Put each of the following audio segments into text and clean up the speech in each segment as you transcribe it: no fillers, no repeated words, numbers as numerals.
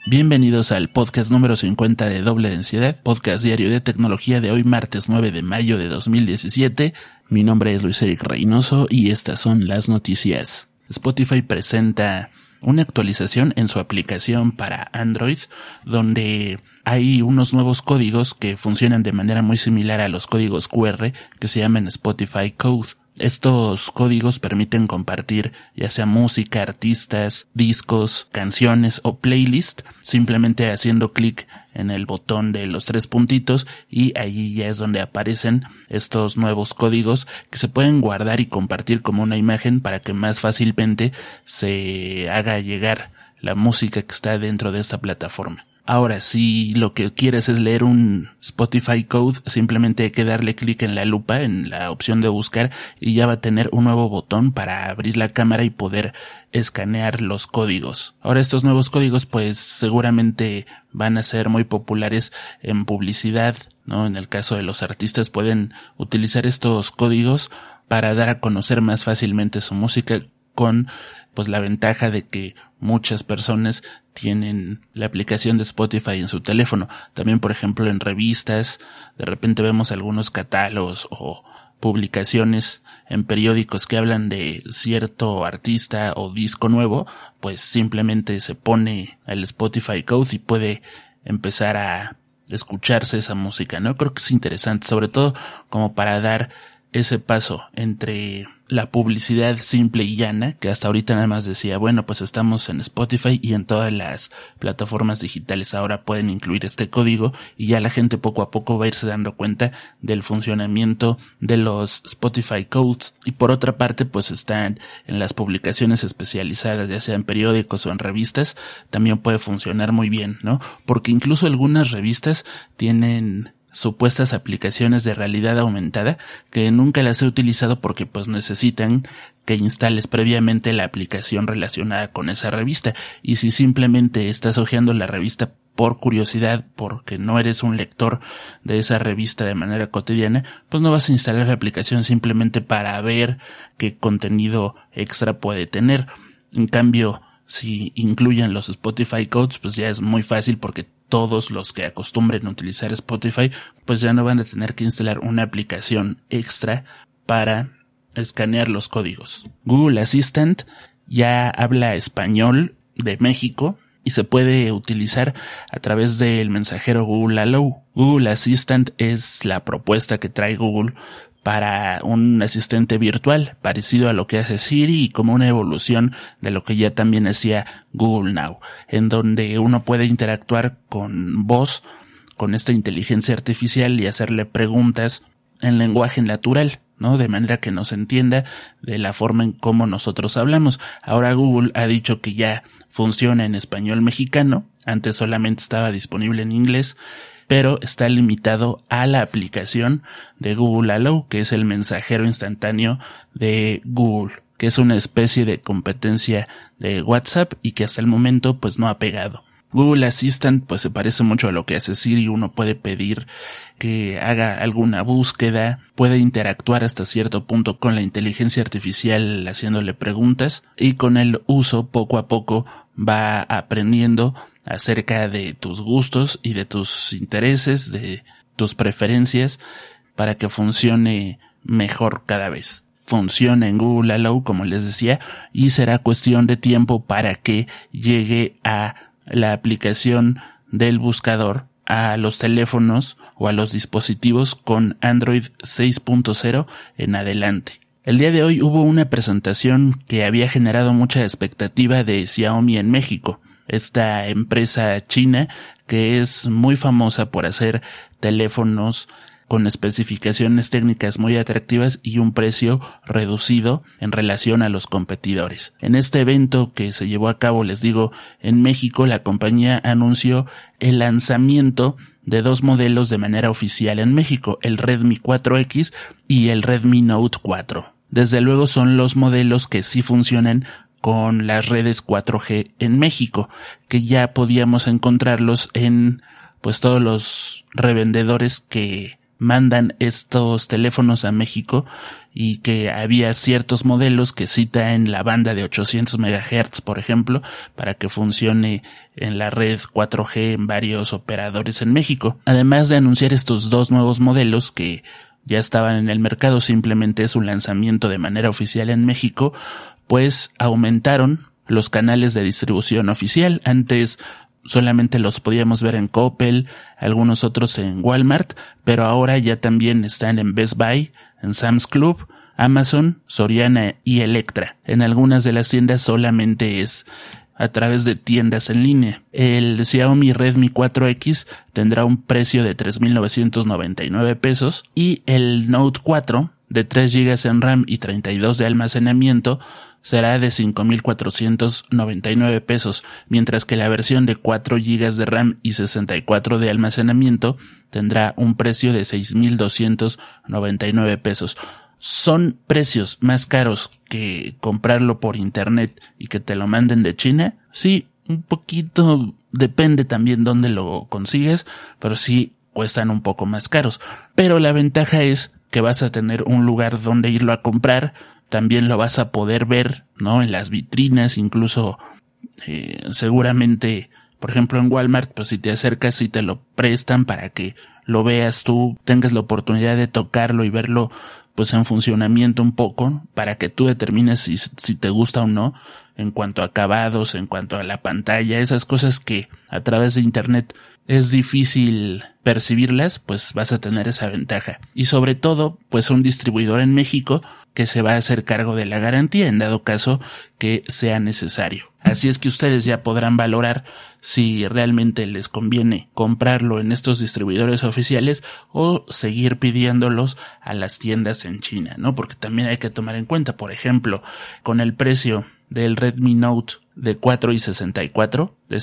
Bienvenidos al podcast número 50 de Doble Densidad, podcast diario de tecnología de hoy martes 9 de mayo de 2017. Mi nombre es Luis Eric Reynoso y estas son las noticias. Spotify presenta una actualización en su aplicación para Android donde hay unos nuevos códigos que funcionan de manera muy similar a los códigos QR que se llaman Spotify Code. Estos códigos permiten compartir ya sea música, artistas, discos, canciones o playlist simplemente haciendo clic en el botón de los tres puntitos y allí ya es donde aparecen estos nuevos códigos que se pueden guardar y compartir como una imagen para que más fácilmente se haga llegar la música que está dentro de esta plataforma. Ahora, si lo que quieres es leer un Spotify Code, simplemente hay que darle clic en la lupa, en la opción de buscar, y ya va a tener un nuevo botón para abrir la cámara y poder escanear los códigos. Ahora, estos nuevos códigos pues seguramente van a ser muy populares en publicidad, ¿no? En el caso de los artistas pueden utilizar estos códigos para dar a conocer más fácilmente su música, con pues la ventaja de que muchas personas tienen la aplicación de Spotify en su teléfono. También, por ejemplo, en revistas, de repente vemos algunos catálogos o publicaciones en periódicos que hablan de cierto artista o disco nuevo, pues simplemente se pone el Spotify Code y puede empezar a escucharse esa música, ¿no? Creo que es interesante, sobre todo como para dar ese paso entre la publicidad simple y llana, que hasta ahorita nada más decía, bueno, pues estamos en Spotify y en todas las plataformas digitales, ahora pueden incluir este código y ya la gente poco a poco va a irse dando cuenta del funcionamiento de los Spotify Codes. Y por otra parte, pues están en las publicaciones especializadas, ya sea en periódicos o en revistas, también puede funcionar muy bien, ¿no? Porque incluso algunas revistas tienen supuestas aplicaciones de realidad aumentada que nunca las he utilizado porque pues necesitan que instales previamente la aplicación relacionada con esa revista, y si simplemente estás hojeando la revista por curiosidad porque no eres un lector de esa revista de manera cotidiana, pues no vas a instalar la aplicación simplemente para ver qué contenido extra puede tener. En cambio, si incluyen los Spotify Codes, pues ya es muy fácil porque todos los que acostumbren a utilizar Spotify pues ya no van a tener que instalar una aplicación extra para escanear los códigos. Google Assistant ya habla español de México y se puede utilizar a través del mensajero Google Allo. Google Assistant es la propuesta que trae Google para un asistente virtual, parecido a lo que hace Siri y como una evolución de lo que ya también hacía Google Now, en donde uno puede interactuar con voz, con esta inteligencia artificial y hacerle preguntas en lenguaje natural, ¿no? De manera que nos entienda de la forma en cómo nosotros hablamos. Ahora Google ha dicho que ya funciona en español mexicano, antes solamente estaba disponible en inglés, pero está limitado a la aplicación de Google Allo, que es el mensajero instantáneo de Google, que es una especie de competencia de WhatsApp y que hasta el momento pues no ha pegado. Google Assistant pues se parece mucho a lo que hace Siri. Uno puede pedir que haga alguna búsqueda, puede interactuar hasta cierto punto con la inteligencia artificial haciéndole preguntas, y con el uso poco a poco va aprendiendo acerca de tus gustos y de tus intereses, de tus preferencias, para que funcione mejor cada vez. Funciona en Google Allo, como les decía, y será cuestión de tiempo para que llegue a la aplicación del buscador a los teléfonos o a los dispositivos con Android 6.0 en adelante. El día de hoy hubo una presentación que había generado mucha expectativa de Xiaomi en México, esta empresa china que es muy famosa por hacer teléfonos con especificaciones técnicas muy atractivas y un precio reducido en relación a los competidores. En este evento que se llevó a cabo, les digo, en México, la compañía anunció el lanzamiento de dos modelos de manera oficial en México, el Redmi 4X y el Redmi Note 4. Desde luego son los modelos que sí funcionan con las redes 4G en México, que ya podíamos encontrarlos en pues todos los revendedores que mandan estos teléfonos a México y que había ciertos modelos que sí traen la banda de 800 MHz, por ejemplo, para que funcione en la red 4G en varios operadores en México. Además de anunciar estos dos nuevos modelos que ya estaban en el mercado, simplemente es un lanzamiento de manera oficial en México, pues aumentaron los canales de distribución oficial. Antes solamente los podíamos ver en Coppel, algunos otros en Walmart, pero ahora ya también están en Best Buy, en Sam's Club, Amazon, Soriana y Electra. En algunas de las tiendas solamente es a través de tiendas en línea. El Xiaomi Redmi 4X tendrá un precio de 3,999 pesos y el Note 4 de 3 GB en RAM y 32 de almacenamiento será de 5,499 pesos, mientras que la versión de 4 GB de RAM y 64 de almacenamiento tendrá un precio de 6,299 pesos. ¿Son precios más caros que comprarlo por internet y que te lo manden de China? Sí, un poquito, depende también dónde lo consigues, pero sí cuestan un poco más caros. Pero la ventaja es que vas a tener un lugar donde irlo a comprar, también lo vas a poder ver, ¿no? En las vitrinas, incluso seguramente, por ejemplo en Walmart, pues si te acercas sí te lo prestan para que lo veas tú, tengas la oportunidad de tocarlo y verlo pues en funcionamiento un poco, para que tú determines si te gusta o no, en cuanto a acabados, en cuanto a la pantalla, esas cosas que a través de internet es difícil percibirlas, pues vas a tener esa ventaja. Y sobre todo, pues un distribuidor en México que se va a hacer cargo de la garantía en dado caso que sea necesario. Así es que ustedes ya podrán valorar si realmente les conviene comprarlo en estos distribuidores oficiales o seguir pidiéndolos a las tiendas en China, ¿no? Porque también hay que tomar en cuenta, por ejemplo, con el precio del Redmi Note de 4 y 64 de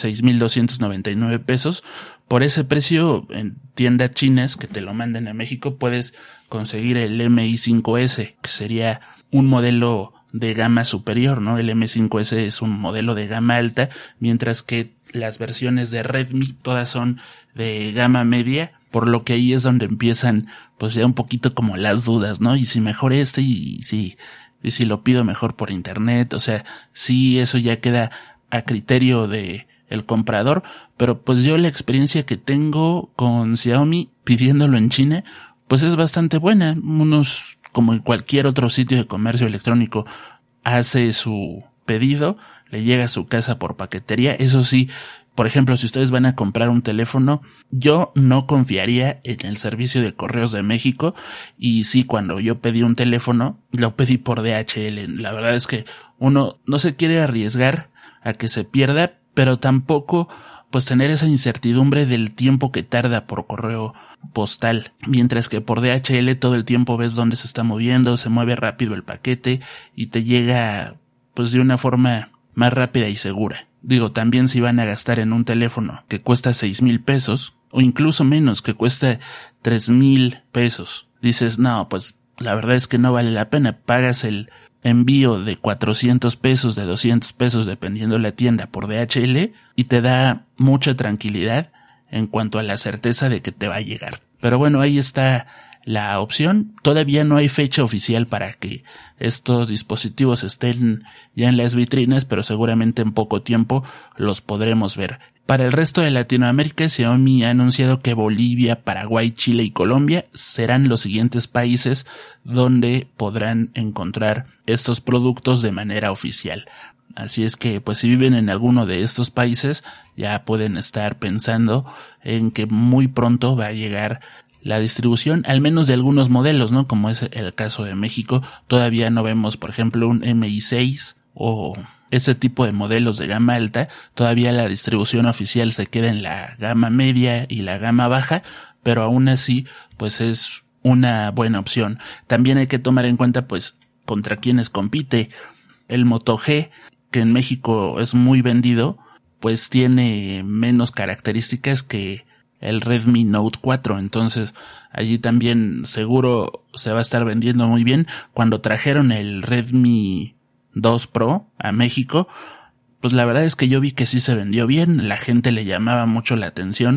6,299 pesos, por ese precio en tiendas chinas que te lo manden a México puedes conseguir el MI5S, que sería un modelo de gama superior, ¿no? El M5S es un modelo de gama alta, mientras que las versiones de Redmi todas son de gama media, por lo que ahí es donde empiezan pues ya un poquito como las dudas, ¿no? Y si mejor y si lo pido mejor por internet, o sea, sí, eso ya queda a criterio de el comprador, pero pues yo la experiencia que tengo con Xiaomi pidiéndolo en China, pues es bastante buena. Unos, como en cualquier otro sitio de comercio electrónico, hace su pedido, le llega a su casa por paquetería. Eso sí, por ejemplo, si ustedes van a comprar un teléfono, yo no confiaría en el servicio de correos de México. Y sí, cuando yo pedí un teléfono, lo pedí por DHL. La verdad es que uno no se quiere arriesgar a que se pierda, pero tampoco pues tener esa incertidumbre del tiempo que tarda por correo postal, mientras que por DHL todo el tiempo ves dónde se está moviendo, se mueve rápido el paquete y te llega pues de una forma más rápida y segura. Digo, también si van a gastar en un teléfono que cuesta 6,000 pesos o incluso menos, que cuesta 3,000 pesos, dices, no, pues la verdad es que no vale la pena, pagas el envío de 400 pesos, de 200 pesos, dependiendo la tienda, por DHL, y te da mucha tranquilidad en cuanto a la certeza de que te va a llegar. Pero bueno, ahí está la opción. Todavía no hay fecha oficial para que estos dispositivos estén ya en las vitrinas, pero seguramente en poco tiempo los podremos ver. Para el resto de Latinoamérica, Xiaomi ha anunciado que Bolivia, Paraguay, Chile y Colombia serán los siguientes países donde podrán encontrar estos productos de manera oficial. Así es que, pues si viven en alguno de estos países, ya pueden estar pensando en que muy pronto va a llegar la distribución, al menos de algunos modelos, ¿no? Como es el caso de México. Todavía no vemos, por ejemplo, un MI6 o ese tipo de modelos de gama alta. Todavía la distribución oficial se queda en la gama media y la gama baja, pero aún así, pues es una buena opción. También hay que tomar en cuenta, pues, contra quienes compite. El Moto G, que en México es muy vendido, pues tiene menos características que el Redmi Note 4, entonces allí también seguro se va a estar vendiendo muy bien. Cuando trajeron el Redmi 2 Pro a México, pues la verdad es que yo vi que sí se vendió bien, la gente le llamaba mucho la atención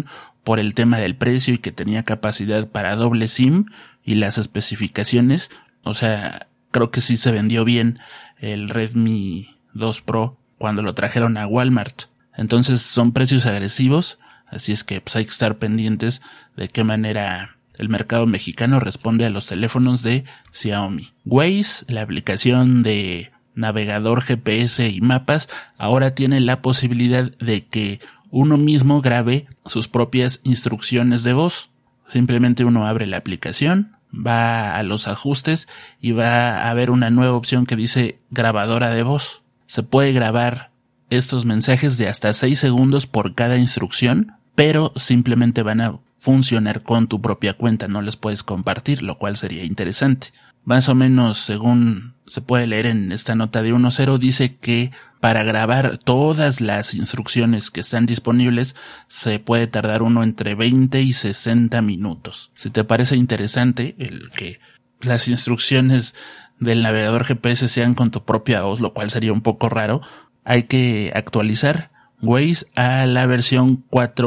por el tema del precio y que tenía capacidad para doble SIM y las especificaciones. O sea, creo que sí se vendió bien el Redmi 2 Pro cuando lo trajeron a Walmart. Entonces son precios agresivos, así es que pues hay que estar pendientes de qué manera el mercado mexicano responde a los teléfonos de Xiaomi. Waze, la aplicación de navegador, GPS y mapas, ahora tiene la posibilidad de que uno mismo grabe sus propias instrucciones de voz. Simplemente uno abre la aplicación, va a los ajustes y va a haber una nueva opción que dice grabadora de voz. Se puede grabar estos mensajes de hasta 6 segundos por cada instrucción, pero simplemente van a funcionar con tu propia cuenta, no les puedes compartir, lo cual sería interesante. Más o menos, según se puede leer en esta nota de 1.0, dice que para grabar todas las instrucciones que están disponibles se puede tardar uno entre 20 y 60 minutos. Si te parece interesante el que las instrucciones del navegador GPS sean con tu propia voz, lo cual sería un poco raro, hay que actualizar Waze a la versión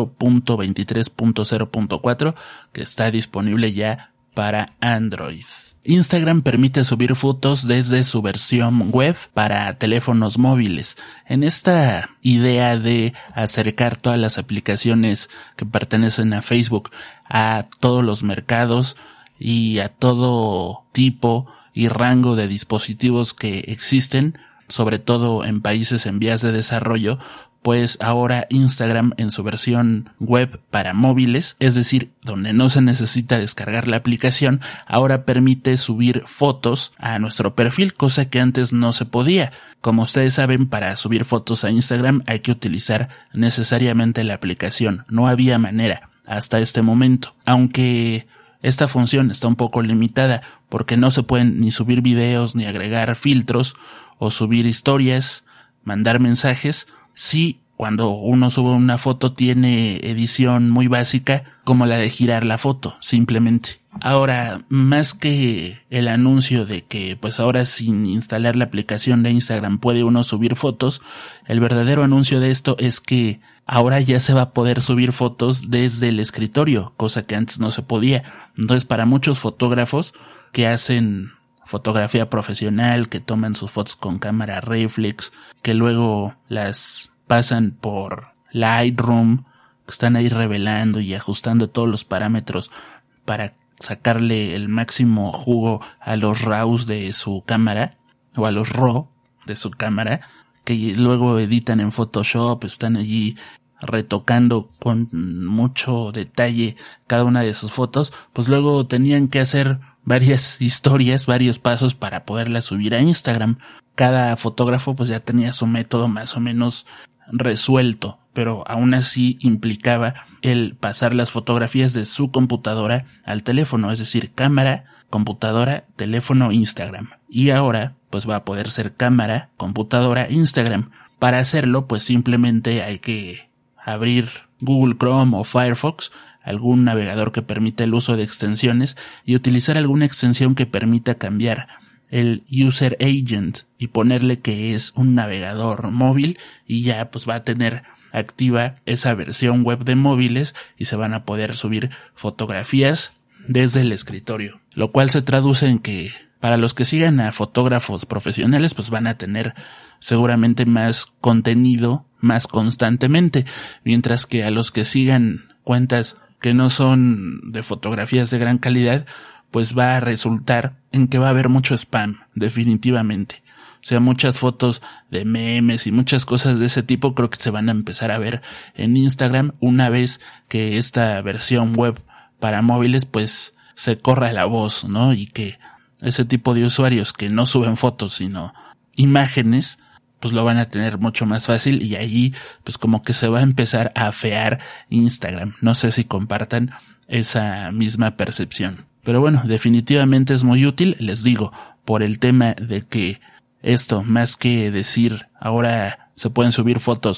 4.23.0.4 que está disponible ya para Android. Instagram permite subir fotos desde su versión web para teléfonos móviles. En esta idea de acercar todas las aplicaciones que pertenecen a Facebook a todos los mercados y a todo tipo y rango de dispositivos que existen, sobre todo en países en vías de desarrollo, pues ahora Instagram en su versión web para móviles, es decir, donde no se necesita descargar la aplicación, ahora permite subir fotos a nuestro perfil, cosa que antes no se podía. Como ustedes saben, para subir fotos a Instagram hay que utilizar necesariamente la aplicación. No había manera hasta este momento, aunque esta función está un poco limitada porque no se pueden ni subir videos, ni agregar filtros, o subir historias, mandar mensajes. Sí, cuando uno sube una foto tiene edición muy básica como la de girar la foto, simplemente. Ahora, más que el anuncio de que pues ahora sin instalar la aplicación de Instagram puede uno subir fotos, el verdadero anuncio de esto es que ahora ya se va a poder subir fotos desde el escritorio, cosa que antes no se podía. Entonces, para muchos fotógrafos que hacen fotografía profesional, que toman sus fotos con cámara reflex, que luego las pasan por Lightroom, que están ahí revelando y ajustando todos los parámetros para sacarle el máximo jugo a los RAWs de su cámara, o a los RAW de su cámara, que luego editan en Photoshop, están allí retocando con mucho detalle cada una de sus fotos, pues luego tenían que hacer varias historias, varios pasos para poderlas subir a Instagram. Cada fotógrafo pues ya tenía su método más o menos resuelto, pero aún así implicaba el pasar las fotografías de su computadora al teléfono, es decir, cámara, computadora, teléfono, Instagram. Y ahora pues va a poder ser cámara, computadora, Instagram. Para hacerlo pues simplemente hay que abrir Google Chrome o Firefox, algún navegador que permita el uso de extensiones, y utilizar alguna extensión que permita cambiar el User Agent y ponerle que es un navegador móvil, y ya pues va a tener activa esa versión web de móviles y se van a poder subir fotografías desde el escritorio, lo cual se traduce en que para los que sigan a fotógrafos profesionales pues van a tener seguramente más contenido más constantemente, mientras que a los que sigan cuentas que no son de fotografías de gran calidad, pues va a resultar en que va a haber mucho spam, definitivamente. O sea, muchas fotos de memes y muchas cosas de ese tipo creo que se van a empezar a ver en Instagram una vez que esta versión web para móviles pues se corra la voz, ¿no? Y que ese tipo de usuarios que no suben fotos sino imágenes pues lo van a tener mucho más fácil, y allí pues como que se va a empezar a afear Instagram. No sé si compartan esa misma percepción. Pero bueno, definitivamente es muy útil, les digo, por el tema de que esto, más que decir ahora se pueden subir fotos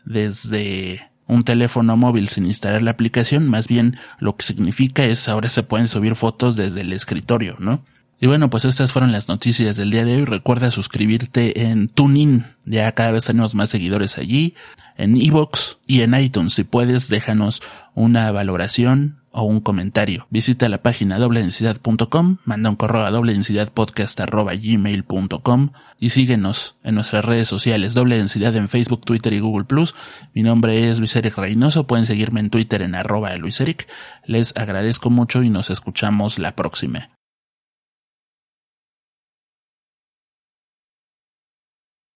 desde un teléfono móvil sin instalar la aplicación, más bien lo que significa es ahora se pueden subir fotos desde el escritorio, ¿no? Y bueno, pues estas fueron las noticias del día de hoy. Recuerda suscribirte en TuneIn, ya cada vez tenemos más seguidores allí. en iVoox y en iTunes. Si puedes, déjanos una valoración o un comentario. Visita la página dobledensidad.com, manda un correo a dobledensidadpodcast@gmail.com y síguenos en nuestras redes sociales, Doble Densidad en Facebook, Twitter y Google+. Mi nombre es Luis Eric Reynoso, pueden seguirme en Twitter en @LuisEric. Les agradezco mucho y nos escuchamos la próxima.